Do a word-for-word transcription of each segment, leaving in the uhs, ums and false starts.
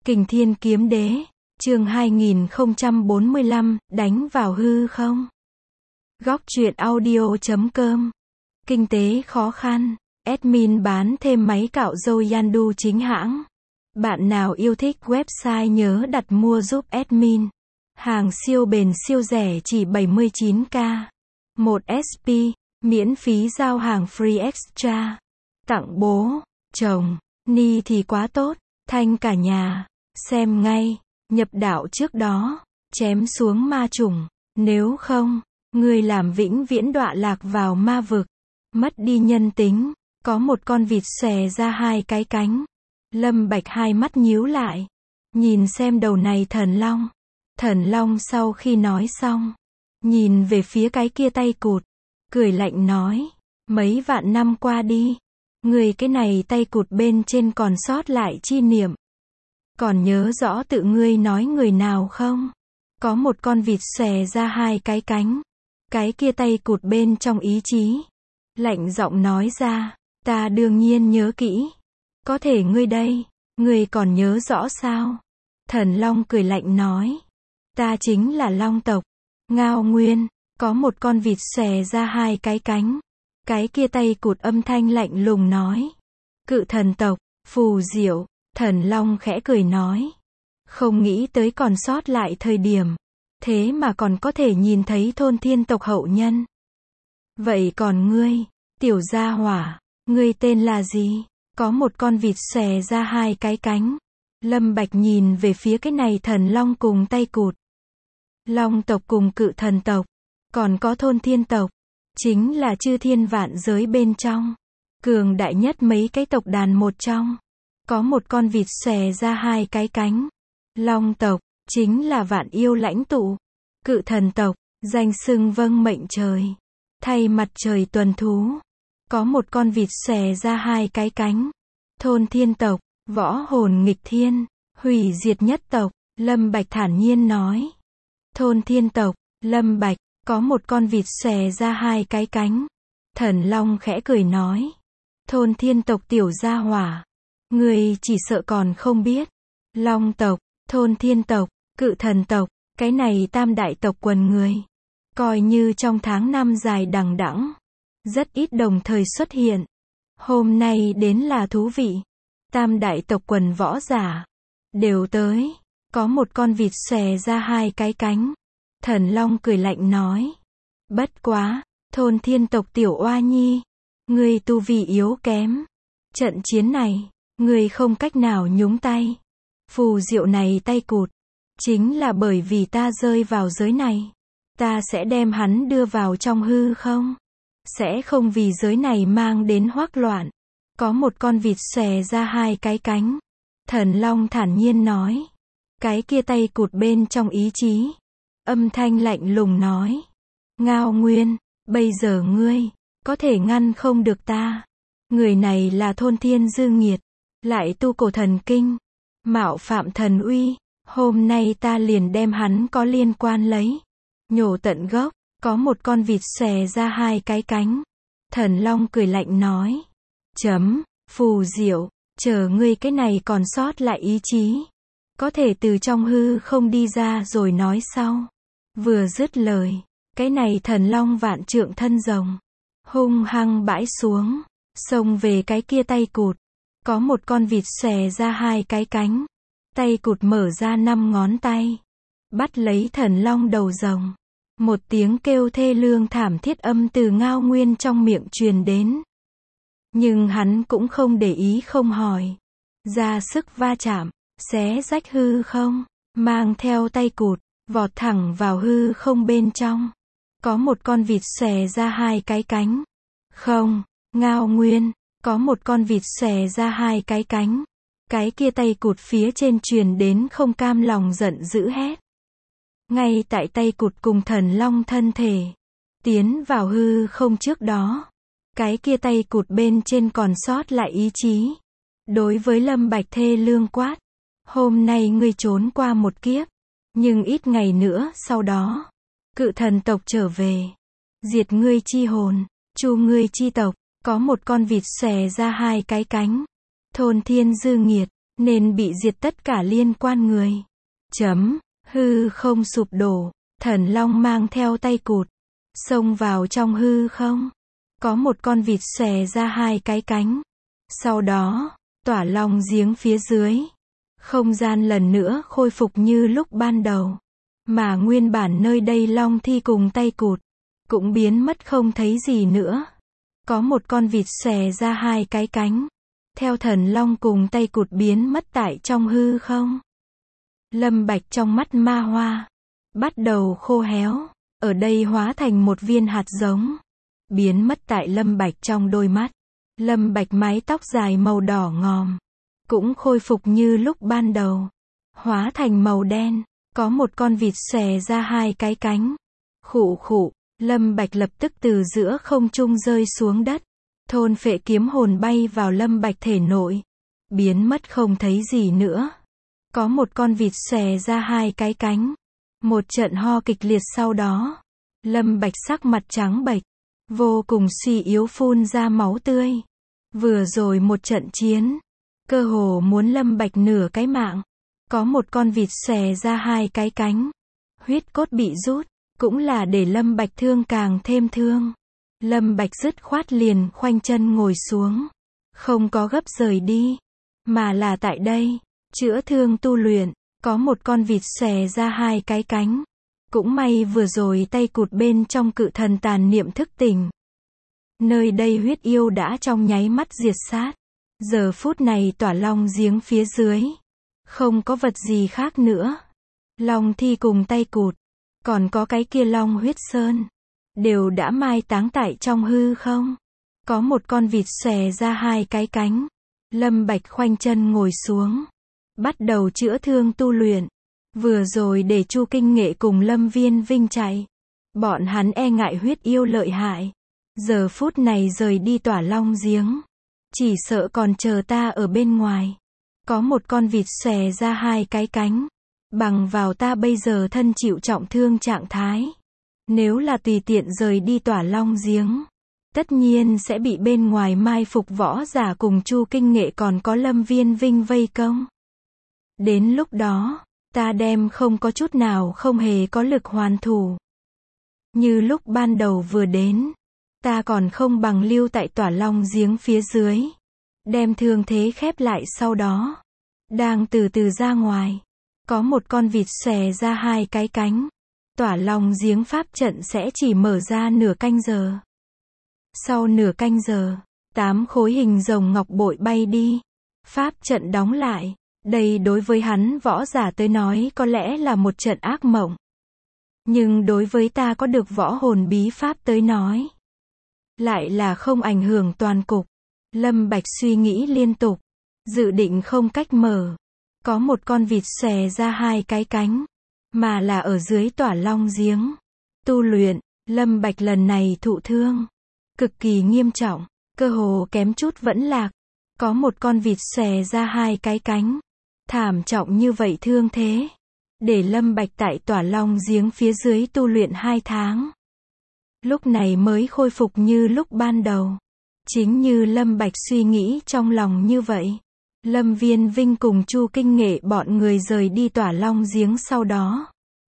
Kình Thiên Kiếm Đế, chương hai nghìn không trăm bốn mươi lăm, đánh vào hư không? Góc truyện audio chấm com. Kinh tế khó khăn, admin bán thêm máy cạo râu Yandu chính hãng. Bạn nào yêu thích website nhớ đặt mua giúp admin. Hàng siêu bền siêu rẻ chỉ bảy mươi chín k. một ét pê, miễn phí giao hàng free extra. Tặng bố, chồng, ni thì quá tốt, thanh cả nhà. Xem ngay, nhập đạo trước đó, chém xuống ma chủng, nếu không, ngươi làm vĩnh viễn đọa lạc vào ma vực, mất đi nhân tính. Có một con vịt xòe ra hai cái cánh. Lâm Bạch hai mắt nhíu lại, nhìn xem đầu này thần long. Thần long sau khi nói xong, nhìn về phía cái kia tay cụt, cười lạnh nói, mấy vạn năm qua đi, người cái này tay cụt bên trên còn sót lại chi niệm. Còn nhớ rõ tự ngươi nói người nào không? Có một con vịt xòe ra hai cái cánh, cái kia tay cụt bên trong ý chí, lạnh giọng nói ra, ta đương nhiên nhớ kỹ. Có thể ngươi đây, ngươi còn nhớ rõ sao? Thần long cười lạnh nói, ta chính là long tộc, Ngao Nguyên. Có một con vịt xòe ra hai cái cánh, cái kia tay cụt âm thanh lạnh lùng nói, Cự thần tộc, Phù Diệu. Thần long khẽ cười nói, không nghĩ tới còn sót lại thời điểm, thế mà còn có thể nhìn thấy thôn thiên tộc hậu nhân. Vậy còn ngươi, tiểu gia hỏa, ngươi tên là gì? Có một con vịt xòe ra hai cái cánh. Lâm Bạch nhìn về phía cái này thần long cùng tay cụt. Long tộc cùng cự thần tộc, còn có thôn thiên tộc, chính là chư thiên vạn giới bên trong, cường đại nhất mấy cái tộc đàn một trong. Có một con vịt xòe ra hai cái cánh. Long tộc, chính là vạn yêu lãnh tụ. Cự thần tộc, danh xưng vâng mệnh trời, thay mặt trời tuần thú. Có một con vịt xòe ra hai cái cánh. Thôn thiên tộc, võ hồn nghịch thiên, hủy diệt nhất tộc. Lâm Bạch thản nhiên nói. Thôn thiên tộc, Lâm Bạch, có một con vịt xòe ra hai cái cánh. Thần long khẽ cười nói, thôn thiên tộc tiểu gia hỏa, ngươi chỉ sợ còn không biết. Long tộc, thôn thiên tộc, cự thần tộc, cái này tam đại tộc quần người, coi như trong tháng năm dài đằng đẵng, rất ít đồng thời xuất hiện. Hôm nay đến là thú vị. Tam đại tộc quần võ giả đều tới. Có một con vịt xòe ra hai cái cánh. Thần long cười lạnh nói, bất quá, thôn thiên tộc tiểu oa nhi, ngươi tu vi yếu kém, trận chiến này ngươi không cách nào nhúng tay. Phù Diệu này tay cụt, chính là bởi vì ta rơi vào giới này, ta sẽ đem hắn đưa vào trong hư không, sẽ không vì giới này mang đến hoắc loạn. Có một con vịt xòe ra hai cái cánh. Thần long thản nhiên nói, cái kia tay cụt bên trong ý chí, âm thanh lạnh lùng nói, Ngao Nguyên, bây giờ ngươi có thể ngăn không được ta. Người này là thôn thiên dư nghiệt, lại tu cổ thần kinh, mạo phạm thần uy, hôm nay ta liền đem hắn có liên quan lấy, nhổ tận gốc. Có một con vịt xòe ra hai cái cánh. Thần long cười lạnh nói, chấm, Phù Diệu, chờ ngươi cái này còn sót lại ý chí, có thể từ trong hư không đi ra rồi nói sau. Vừa dứt lời, cái này thần long vạn trượng thân rồng, hung hăng bãi xuống, xông về cái kia tay cụt. Có một con vịt xòe ra hai cái cánh. Tay cụt mở ra năm ngón tay, bắt lấy thần long đầu rồng. Một tiếng kêu thê lương thảm thiết âm từ Ngao Nguyên trong miệng truyền đến. Nhưng hắn cũng không để ý không hỏi, ra sức va chạm, xé rách hư không, mang theo tay cụt, vọt thẳng vào hư không bên trong. Có một con vịt xòe ra hai cái cánh. Không, Ngao Nguyên, có một con vịt xòe ra hai cái cánh. Cái kia tay cụt phía trên truyền đến không cam lòng giận dữ hét. Ngay tại tay cụt cùng thần long thân thể tiến vào hư không trước đó, cái kia tay cụt bên trên còn sót lại ý chí. Đối với Lâm Bạch thê lương quát, hôm nay ngươi trốn qua một kiếp, nhưng ít ngày nữa sau đó, cự thần tộc trở về, diệt ngươi chi hồn, chu ngươi chi tộc. Có một con vịt xòe ra hai cái cánh. Thôn thiên dư nghiệt, nên bị diệt tất cả liên quan người. Chấm, hư không sụp đổ, thần long mang theo tay cụt, xông vào trong hư không. Có một con vịt xòe ra hai cái cánh. Sau đó, tỏa long giếng phía dưới. Không gian lần nữa khôi phục như lúc ban đầu. Mà nguyên bản nơi đây long thi cùng tay cụt, cũng biến mất không thấy gì nữa. Có một con vịt xòe ra hai cái cánh. Theo thần long cùng tay cụt biến mất tại trong hư không. Lâm Bạch trong mắt ma hoa bắt đầu khô héo, ở đây hóa thành một viên hạt giống, biến mất tại Lâm Bạch trong đôi mắt. Lâm Bạch mái tóc dài màu đỏ ngòm, cũng khôi phục như lúc ban đầu, hóa thành màu đen. Có một con vịt xòe ra hai cái cánh. Khụ khụ, Lâm Bạch lập tức từ giữa không trung rơi xuống đất. Thôn phệ kiếm hồn bay vào Lâm Bạch thể nội, biến mất không thấy gì nữa. Có một con vịt xòe ra hai cái cánh. Một trận ho kịch liệt sau đó, Lâm Bạch sắc mặt trắng bệch, vô cùng suy yếu phun ra máu tươi. Vừa rồi một trận chiến, cơ hồ muốn Lâm Bạch nửa cái mạng. Có một con vịt xòe ra hai cái cánh. Huyết cốt bị rút, cũng là để Lâm Bạch thương càng thêm thương. Lâm Bạch dứt khoát liền khoanh chân ngồi xuống, không có gấp rời đi, mà là tại đây, chữa thương tu luyện. Có một con vịt xòe ra hai cái cánh. Cũng may vừa rồi tay cụt bên trong cự thần tàn niệm thức tỉnh. Nơi đây huyết yêu đã trong nháy mắt diệt sát. Giờ phút này tỏa long giếng phía dưới, không có vật gì khác nữa. Long thi cùng tay cụt, còn có cái kia long huyết sơn, đều đã mai táng tại trong hư không. Có một con vịt xòe ra hai cái cánh. Lâm Bạch khoanh chân ngồi xuống, bắt đầu chữa thương tu luyện. Vừa rồi để Chu Kinh Nghệ cùng Lâm Viên Vinh chạy, bọn hắn e ngại huyết yêu lợi hại. Giờ phút này rời đi tỏa long giếng, chỉ sợ còn chờ ta ở bên ngoài. Có một con vịt xòe ra hai cái cánh. Bằng vào ta bây giờ thân chịu trọng thương trạng thái, nếu là tùy tiện rời đi tỏa long giếng, tất nhiên sẽ bị bên ngoài mai phục võ giả cùng Chu Kinh Nghệ còn có Lâm Viên Vinh vây công. Đến lúc đó, ta đem không có chút nào không hề có lực hoàn thủ. Như lúc ban đầu vừa đến, ta còn không bằng lưu tại tỏa long giếng phía dưới, đem thương thế khép lại sau đó, đang từ từ ra ngoài. Có một con vịt xòe ra hai cái cánh. Tỏa long giếng pháp trận sẽ chỉ mở ra nửa canh giờ. Sau nửa canh giờ, tám khối hình rồng ngọc bội bay đi. Pháp trận đóng lại. Đây đối với hắn võ giả tới nói có lẽ là một trận ác mộng. Nhưng đối với ta có được võ hồn bí pháp tới nói, lại là không ảnh hưởng toàn cục. Lâm Bạch suy nghĩ liên tục, dự định không cách mở. Có một con vịt xòe ra hai cái cánh, mà là ở dưới tỏa long giếng. Tu luyện, Lâm Bạch lần này thụ thương, cực kỳ nghiêm trọng, cơ hồ kém chút vẫn lạc. Có một con vịt xòe ra hai cái cánh. Thảm trọng như vậy thương thế, để Lâm Bạch tại tỏa long giếng phía dưới tu luyện hai tháng. Lúc này mới khôi phục như lúc ban đầu. Chính như Lâm Bạch suy nghĩ trong lòng như vậy. Lâm Viên Vinh cùng Chu Kinh Nghệ bọn người rời đi tỏa long giếng sau đó,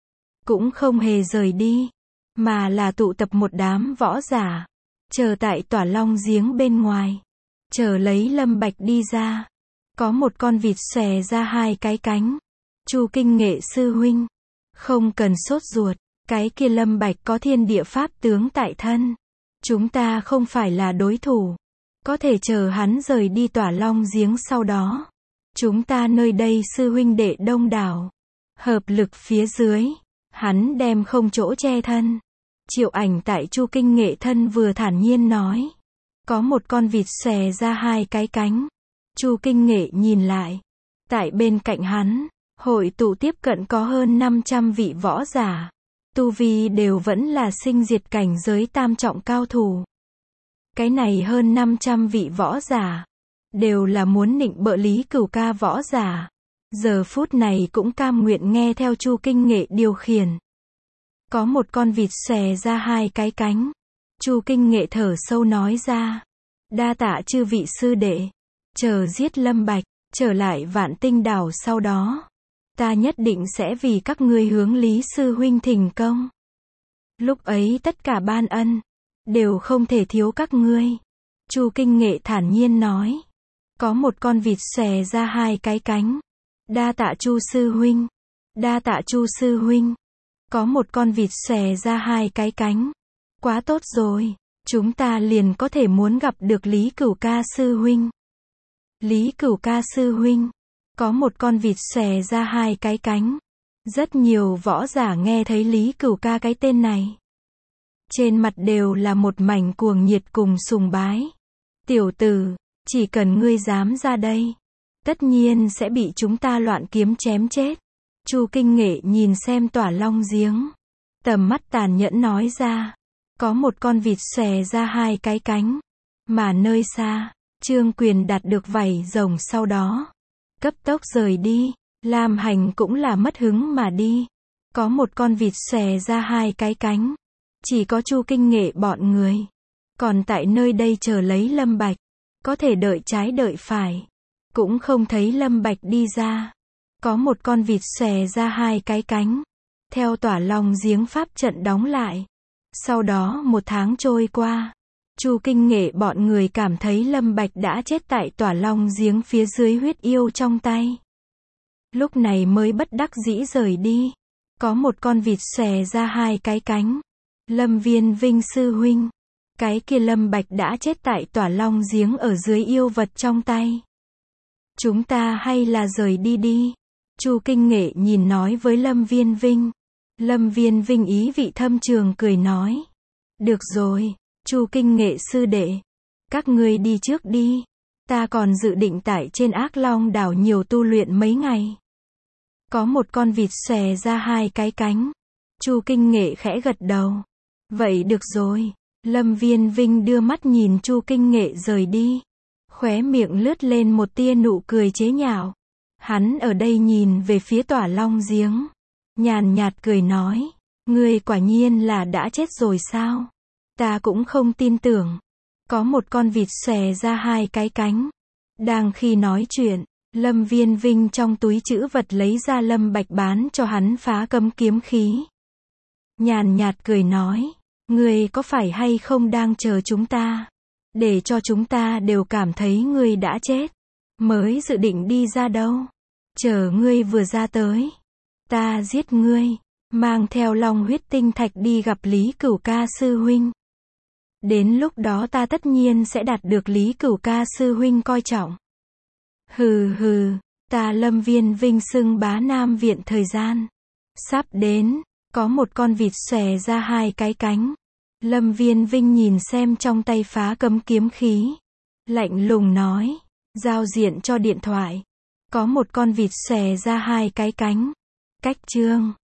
cũng không hề rời đi, mà là tụ tập một đám võ giả, chờ tại tỏa long giếng bên ngoài, chờ lấy Lâm Bạch đi ra. Có một con vịt xòe ra hai cái cánh. Chu Kinh Nghệ sư huynh, không cần sốt ruột, cái kia Lâm Bạch có thiên địa pháp tướng tại thân, chúng ta không phải là đối thủ. Có thể chờ hắn rời đi tỏa long giếng sau đó, chúng ta nơi đây sư huynh đệ đông đảo, hợp lực phía dưới, hắn đem không chỗ che thân. Triệu Ảnh tại Chu Kinh Nghệ thân vừa thản nhiên nói. Có một con vịt xòe ra hai cái cánh. Chu Kinh Nghệ nhìn lại, tại bên cạnh hắn, hội tụ tiếp cận có hơn năm trăm vị võ giả, tu vi đều vẫn là sinh diệt cảnh giới tam trọng cao thủ. Cái này hơn năm trăm vị võ giả, đều là muốn nịnh bợ Lý Cửu ca võ giả. Giờ phút này cũng cam nguyện nghe theo Chu Kinh Nghệ điều khiển. Có một con vịt xòe ra hai cái cánh. Chu Kinh Nghệ thở sâu nói ra. Đa tạ chư vị sư đệ. Chờ giết Lâm Bạch, trở lại Vạn Tinh đảo sau đó, ta nhất định sẽ vì các ngươi hướng Lý sư huynh thỉnh công. Lúc ấy tất cả ban ân, đều không thể thiếu các ngươi. Chu Kinh Nghệ thản nhiên nói. Có một con vịt xòe ra hai cái cánh. Đa tạ Chu sư huynh. Đa tạ Chu sư huynh. Có một con vịt xòe ra hai cái cánh. Quá tốt rồi, chúng ta liền có thể muốn gặp được Lý Cửu ca sư huynh. Lý Cửu ca sư huynh. Có một con vịt xòe ra hai cái cánh. Rất nhiều võ giả nghe thấy Lý Cửu ca cái tên này, trên mặt đều là một mảnh cuồng nhiệt cùng sùng bái. Tiểu tử, chỉ cần ngươi dám ra đây, tất nhiên sẽ bị chúng ta loạn kiếm chém chết. Chu Kinh Nghệ nhìn xem Tỏa Long giếng, tầm mắt tàn nhẫn nói ra. Có một con vịt xòe ra hai cái cánh. Mà nơi xa, Trương Quyền đạt được vảy rồng sau đó, cấp tốc rời đi. Lam Hành cũng là mất hứng mà đi. Có một con vịt xòe ra hai cái cánh. Chỉ có Chu Kinh Nghệ bọn người còn tại nơi đây chờ lấy Lâm Bạch. Có thể đợi trái đợi phải, cũng không thấy Lâm Bạch đi ra. Có một con vịt xòe ra hai cái cánh. Theo Tỏa Long giếng pháp trận đóng lại. Sau đó một tháng trôi qua, Chu Kinh Nghệ bọn người cảm thấy Lâm Bạch đã chết tại Tỏa Long giếng phía dưới huyết yêu trong tay. Lúc này mới bất đắc dĩ rời đi. Có một con vịt xòe ra hai cái cánh. Lâm Viên Vinh sư huynh. Cái kia Lâm Bạch đã chết tại Tỏa Long giếng ở dưới yêu vật trong tay. Chúng ta hay là rời đi đi. Chu Kinh Nghệ nhìn nói với Lâm Viên Vinh. Lâm Viên Vinh ý vị thâm trường cười nói. Được rồi, Chu Kinh Nghệ sư đệ. Các ngươi đi trước đi. Ta còn dự định tại trên Ác Long đảo nhiều tu luyện mấy ngày. Có một con vịt xòe ra hai cái cánh. Chu Kinh Nghệ khẽ gật đầu. Vậy được rồi. Lâm Viên Vinh đưa mắt nhìn Chu Kinh Nghệ rời đi. Khóe miệng lướt lên một tia nụ cười chế nhạo. Hắn ở đây nhìn về phía Tỏa Long giếng, nhàn nhạt cười nói. Ngươi quả nhiên là đã chết rồi sao? Ta cũng không tin tưởng. Có một con vịt xòe ra hai cái cánh. Đang khi nói chuyện, Lâm Viên Vinh trong túi trữ vật lấy ra Lâm Bạch bán cho hắn phá cấm kiếm khí. Nhàn nhạt cười nói. Ngươi có phải hay không đang chờ chúng ta, để cho chúng ta đều cảm thấy ngươi đã chết, mới dự định đi ra đâu? Chờ ngươi vừa ra tới, ta giết ngươi, mang theo Long huyết tinh thạch đi gặp Lý Cửu ca sư huynh. Đến lúc đó ta tất nhiên sẽ đạt được Lý Cửu ca sư huynh coi trọng. Hừ hừ, ta Lâm Viên Vinh xưng bá Nam Viện thời gian sắp đến. Có một con vịt xòe ra hai cái cánh. Lâm Viên Vinh nhìn xem trong tay phá cấm kiếm khí, lạnh lùng nói. Giao diện cho điện thoại. Có một con vịt xòe ra hai cái cánh. Cách chương